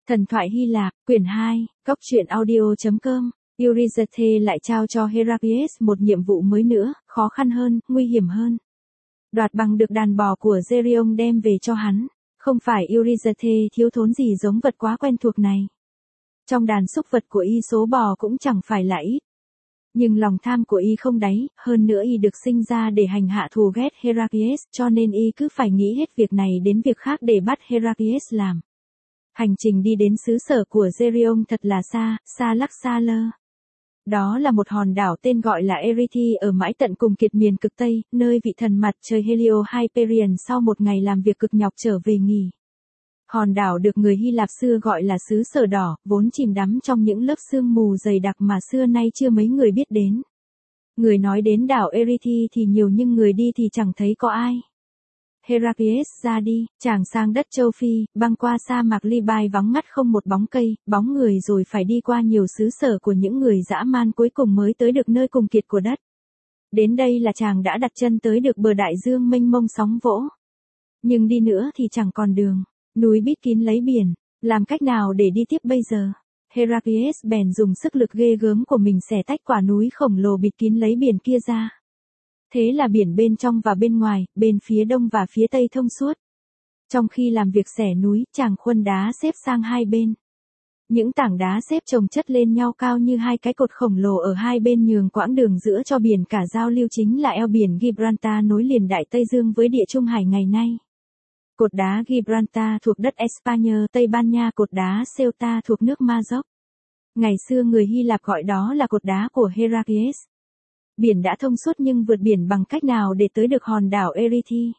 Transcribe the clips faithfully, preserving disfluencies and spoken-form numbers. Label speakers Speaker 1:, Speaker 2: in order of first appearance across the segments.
Speaker 1: Thần thoại Hy Lạp, quyển hai, góc truyện audio chấm com. Euryzete lại trao cho Herakles một nhiệm vụ mới nữa, khó khăn hơn, nguy hiểm hơn. Đoạt bằng được đàn bò của Geryon đem về cho hắn. Không phải Euryzete thiếu thốn gì giống vật quá quen thuộc này. Trong đàn súc vật của y số bò cũng chẳng phải là ít. Nhưng lòng tham của y không đáy, hơn nữa y được sinh ra để hành hạ thù ghét Herakles, cho nên y cứ phải nghĩ hết việc này đến việc khác để bắt Herakles làm. Hành trình đi đến xứ sở của Geryon thật là xa, xa lắc xa lơ. Đó là một hòn đảo tên gọi là Erythi ở mãi tận cùng kiệt miền cực Tây, nơi vị thần mặt trời Helio Hyperion sau một ngày làm việc cực nhọc trở về nghỉ. Hòn đảo được người Hy Lạp xưa gọi là xứ sở đỏ, vốn chìm đắm trong những lớp sương mù dày đặc mà xưa nay chưa mấy người biết đến. Người nói đến đảo Erythi thì nhiều nhưng người đi thì chẳng thấy có ai. Herakles ra đi, chàng sang đất châu Phi, băng qua sa mạc Libai vắng ngắt không một bóng cây, bóng người rồi phải đi qua nhiều xứ sở của những người dã man cuối cùng mới tới được nơi cùng kiệt của đất. Đến đây là chàng đã đặt chân tới được bờ đại dương mênh mông sóng vỗ. Nhưng đi nữa thì chẳng còn đường, núi bít kín lấy biển, làm cách nào để đi tiếp bây giờ? Herakles bèn dùng sức lực ghê gớm của mình xẻ tách quả núi khổng lồ bịt kín lấy biển kia ra. Thế là biển bên trong và bên ngoài, bên phía đông và phía tây thông suốt. Trong khi làm việc xẻ núi, chàng khuân đá xếp sang hai bên. Những tảng đá xếp chồng chất lên nhau cao như hai cái cột khổng lồ ở hai bên nhường quãng đường giữa cho biển cả giao lưu chính là eo biển Gibraltar nối liền Đại Tây Dương với Địa Trung Hải ngày nay. Cột đá Gibraltar thuộc đất Espagne, Tây Ban Nha, cột đá Ceuta thuộc nước Maroc. Ngày xưa người Hy Lạp gọi đó là cột đá của Herakles. Biển đã thông suốt nhưng vượt biển bằng cách nào để tới được hòn đảo Erythi?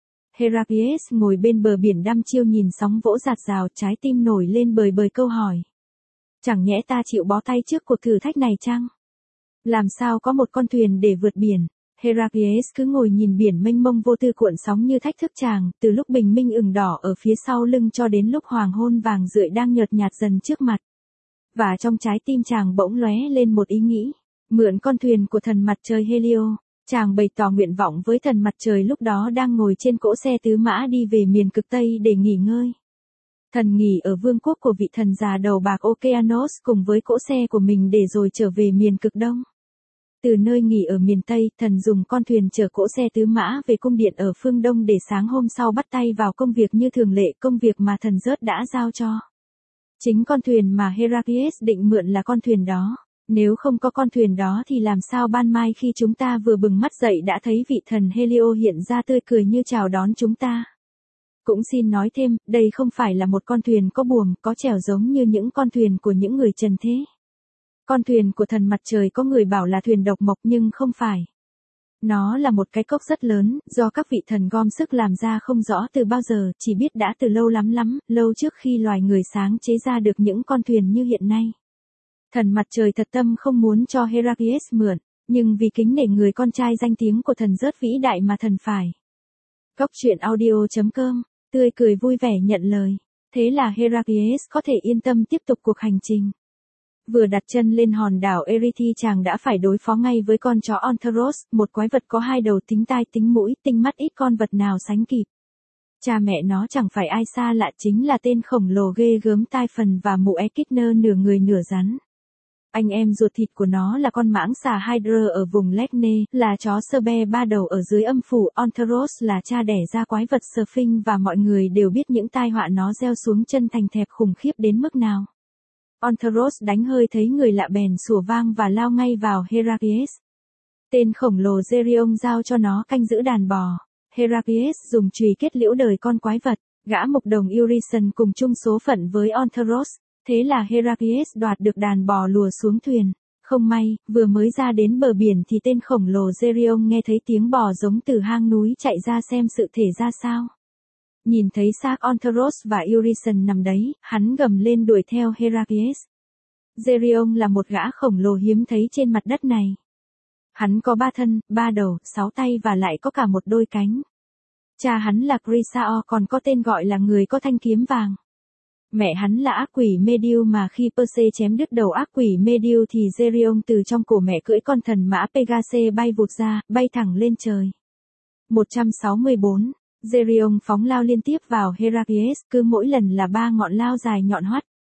Speaker 1: Herakles ngồi bên bờ biển đăm chiêu nhìn sóng vỗ rạt rào, trái tim nổi lên bời bời câu hỏi. Chẳng nhẽ ta chịu bó tay trước cuộc thử thách này chăng? Làm sao có một con thuyền để vượt biển? Herakles cứ ngồi nhìn biển mênh mông vô tư cuộn sóng như thách thức chàng, từ lúc bình minh ửng đỏ ở phía sau lưng cho đến lúc hoàng hôn vàng rượi đang nhợt nhạt dần trước mặt. Và trong trái tim chàng bỗng lóe lên một ý nghĩ. Mượn con thuyền của thần mặt trời Helio, chàng bày tỏ nguyện vọng với thần mặt trời lúc đó đang ngồi trên cỗ xe tứ mã đi về miền cực Tây để nghỉ ngơi. Thần nghỉ ở vương quốc của vị thần già đầu bạc Okeanos cùng với cỗ xe của mình để rồi trở về miền cực Đông. Từ nơi nghỉ ở miền Tây, thần dùng con thuyền chở cỗ xe tứ mã về cung điện ở phương Đông để sáng hôm sau bắt tay vào công việc như thường lệ, công việc mà thần rớt đã giao cho. Chính con thuyền mà Herakles định mượn là con thuyền đó. Nếu không có con thuyền đó thì làm sao ban mai khi chúng ta vừa bừng mắt dậy đã thấy vị thần Helio hiện ra tươi cười như chào đón chúng ta. Cũng xin nói thêm, đây không phải là một con thuyền có buồm, có chèo giống như những con thuyền của những người trần thế. Con thuyền của thần mặt trời có người bảo là thuyền độc mộc nhưng không phải. Nó là một cái cốc rất lớn, do các vị thần gom sức làm ra không rõ từ bao giờ, chỉ biết đã từ lâu lắm lắm, lâu trước khi loài người sáng chế ra được những con thuyền như hiện nay. Thần mặt trời thật tâm không muốn cho Herakles mượn, nhưng vì kính nể người con trai danh tiếng của thần rớt vĩ đại mà thần phải. Góc truyện audio chấm com, tươi cười vui vẻ nhận lời. Thế là Herakles có thể yên tâm tiếp tục cuộc hành trình. Vừa đặt chân lên hòn đảo Erythi chàng đã phải đối phó ngay với con chó Ontaros, một quái vật có hai đầu tính tai tính mũi, tinh mắt ít con vật nào sánh kịp. Cha mẹ nó chẳng phải ai xa lạ chính là tên khổng lồ ghê gớm tai phần và mụ Echidna nửa người nửa rắn. Anh em ruột thịt của nó là con mãng xà Hydra ở vùng Lecne, là chó Serbe ba đầu ở dưới âm phủ, Ontaros là cha đẻ ra quái vật Sphinx và mọi người đều biết những tai họa nó gieo xuống chân thành thẹp khủng khiếp đến mức nào. Ontaros đánh hơi thấy người lạ bèn sủa vang và lao ngay vào Herakles. Tên khổng lồ Geryon giao cho nó canh giữ đàn bò. Herakles dùng chùy kết liễu đời con quái vật, gã mục đồng Euryson cùng chung số phận với Ontaros. Thế là Herakles đoạt được đàn bò lùa xuống thuyền. Không may, vừa mới ra đến bờ biển thì tên khổng lồ Geryon nghe thấy tiếng bò giống từ hang núi chạy ra xem sự thể ra sao. Nhìn thấy xác Ontaros và Euryson nằm đấy, hắn gầm lên đuổi theo Herakles. Geryon là một gã khổng lồ hiếm thấy trên mặt đất này. Hắn có ba thân, ba đầu, sáu tay và lại có cả một đôi cánh. Cha hắn là Chrysaor còn có tên gọi là người có thanh kiếm vàng. Mẹ hắn là ác quỷ Medusa mà khi Perse chém đứt đầu ác quỷ Medusa thì Geryon từ trong cổ mẹ cưỡi con thần mã Pegase bay vụt ra, bay thẳng lên trời. một trăm sáu mươi bốn. Geryon phóng lao liên tiếp vào Herakles, cứ mỗi lần là ba ngọn lao dài nhọn hoắt.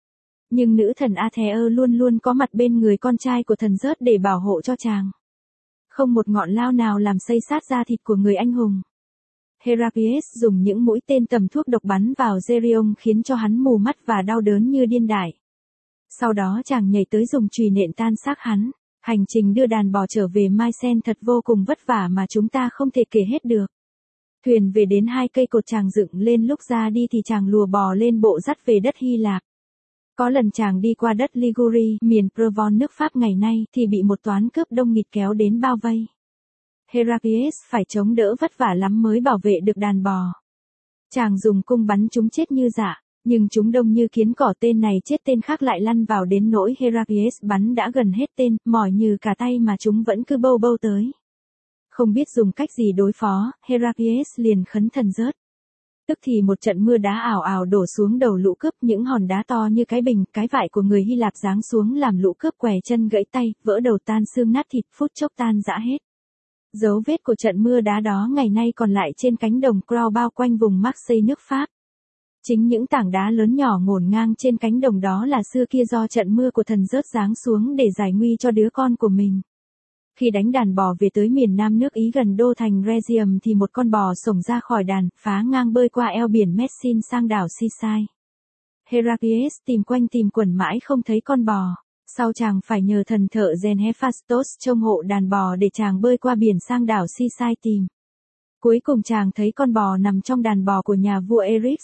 Speaker 1: Nhưng nữ thần Athea luôn luôn có mặt bên người con trai của thần Zeus để bảo hộ cho chàng. Không một ngọn lao nào làm xây sát da thịt của người anh hùng. Heraclius dùng những mũi tên tầm thuốc độc bắn vào Geryon khiến cho hắn mù mắt và đau đớn như điên dại. Sau đó chàng nhảy tới dùng chùy nện tan xác hắn. Hành trình đưa đàn bò trở về Mycen thật vô cùng vất vả mà chúng ta không thể kể hết được. Thuyền về đến hai cây cột chàng dựng lên, lúc ra đi thì chàng lùa bò lên bộ dắt về đất Hy Lạp. Có lần chàng đi qua đất Liguri, miền Provence nước Pháp ngày nay, thì bị một toán cướp đông nghịt kéo đến bao vây. Heraclius phải chống đỡ vất vả lắm mới bảo vệ được đàn bò. Chàng dùng cung bắn chúng chết như dã, nhưng chúng đông như kiến cỏ, tên này chết tên khác lại lăn vào đến nỗi Heraclius bắn đã gần hết tên, mỏi như cả tay mà chúng vẫn cứ bâu bâu tới. Không biết dùng cách gì đối phó, Heraclius liền khấn thần Zeus. Tức thì một trận mưa đá ào ào đổ xuống đầu lũ cướp, những hòn đá to như cái bình, cái vải của người Hy Lạp giáng xuống làm lũ cướp què chân gãy tay, vỡ đầu tan xương nát thịt, phút chốc tan rã hết. Dấu vết của trận mưa đá đó ngày nay còn lại trên cánh đồng Croix bao quanh vùng Marseille nước Pháp. Chính những tảng đá lớn nhỏ ngổn ngang trên cánh đồng đó là xưa kia do trận mưa của thần Zeus giáng xuống để giải nguy cho đứa con của mình. Khi đánh đàn bò về tới miền nam nước Ý gần đô thành Rhegium thì một con bò xổng ra khỏi đàn, phá ngang bơi qua eo biển Messin sang đảo Sicily. Heraclius tìm quanh tìm quẩn mãi không thấy con bò. Sau chàng phải nhờ thần thợ rèn Hephaestus trông hộ đàn bò để chàng bơi qua biển sang đảo Sicily tìm. Cuối cùng chàng thấy con bò nằm trong đàn bò của nhà vua Eryx.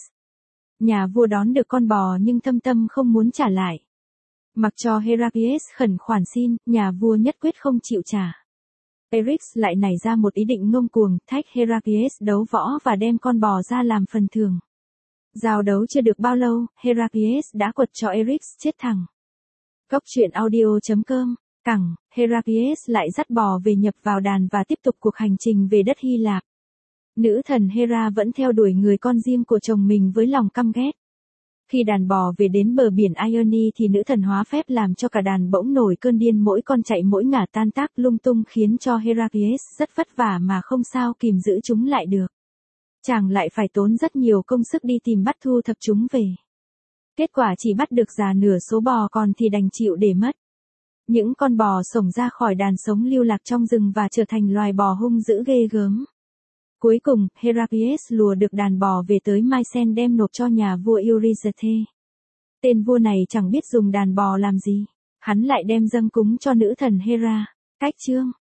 Speaker 1: Nhà vua đón được con bò nhưng thâm tâm không muốn trả lại. Mặc cho Heraclius khẩn khoản xin, nhà vua nhất quyết không chịu trả. Eryx lại nảy ra một ý định ngông cuồng, thách Heraclius đấu võ và đem con bò ra làm phần thưởng. Giao đấu chưa được bao lâu, Heraclius đã quật cho Eryx chết thẳng. Góc truyện audio chấm com, cẳng, Heraclius lại dắt bò về nhập vào đàn và tiếp tục cuộc hành trình về đất Hy Lạp. Nữ thần Hera vẫn theo đuổi người con riêng của chồng mình với lòng căm ghét. Khi đàn bò về đến bờ biển Ioni thì nữ thần hóa phép làm cho cả đàn bỗng nổi cơn điên, mỗi con chạy mỗi ngả tan tác lung tung khiến cho Heraclius rất vất vả mà không sao kìm giữ chúng lại được. Chàng lại phải tốn rất nhiều công sức đi tìm bắt thu thập chúng về. Kết quả chỉ bắt được già nửa số bò, còn thì đành chịu để mất. Những con bò xổng ra khỏi đàn sống lưu lạc trong rừng và trở thành loài bò hung dữ ghê gớm. Cuối cùng, Heraclius lùa được đàn bò về tới Mycen đem nộp cho nhà vua Eurysathe. Tên vua này chẳng biết dùng đàn bò làm gì, hắn lại đem dâng cúng cho nữ thần Hera. Cách chương